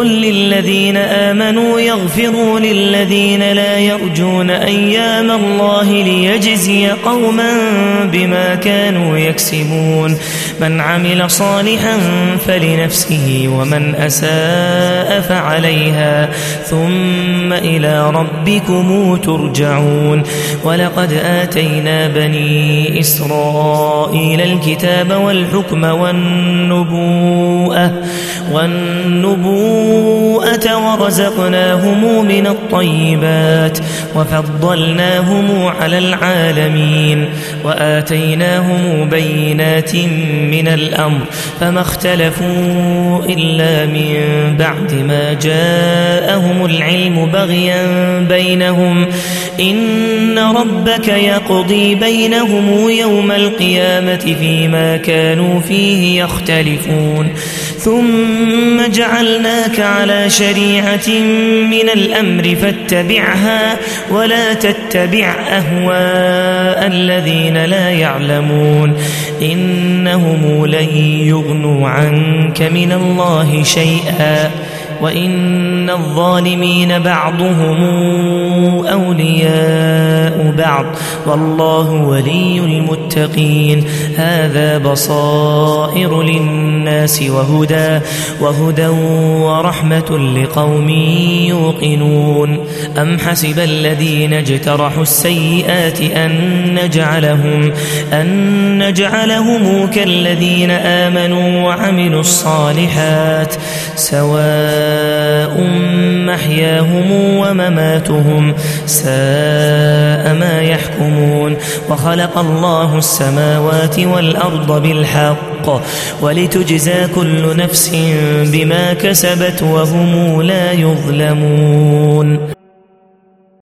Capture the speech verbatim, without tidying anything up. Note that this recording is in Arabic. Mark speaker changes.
Speaker 1: قل للذين آمنوا يغفروا للذين لا يرجون أيام الله ليجزي قوما بما كانوا يكسبون من عمل صالحا فلنفسه ومن أساء فعليها ثم إلى ربكم ترجعون ولقد آتينا بني إسرائيل الكتاب والحكم والنبوءة والنبوءة ورزقناهم من الطيبات وفضلناهم على العالمين وآتيناهم بينات من الأمر فما اختلفوا إلا من بعد ما جاءهم العلم بغيا بينهم إن ربك يقضي بينهم يوم القيامة فيما كانوا فيه يختلفون ثم جعلناك على شريعة من الأمر فاتبعها ولا تتبع أهواء الذين لا يعلمون إنهم لن يغنوا عنك من الله شيئا وإن الظالمين بعضهم أولياء بعض والله ولي المتقين هذا بصائر للناس وهدى وهدى ورحمة لقوم يوقنون أم حسب الذين اجترحوا السيئات أن نجعلهم أن نجعلهم كالذين آمنوا وعملوا الصالحات سواء محياهم ومماتهم ساء ما يحكمون وخلق الله السماوات والأرض بالحق ولتجزى كل نفس بما كسبت وهم لا يظلمون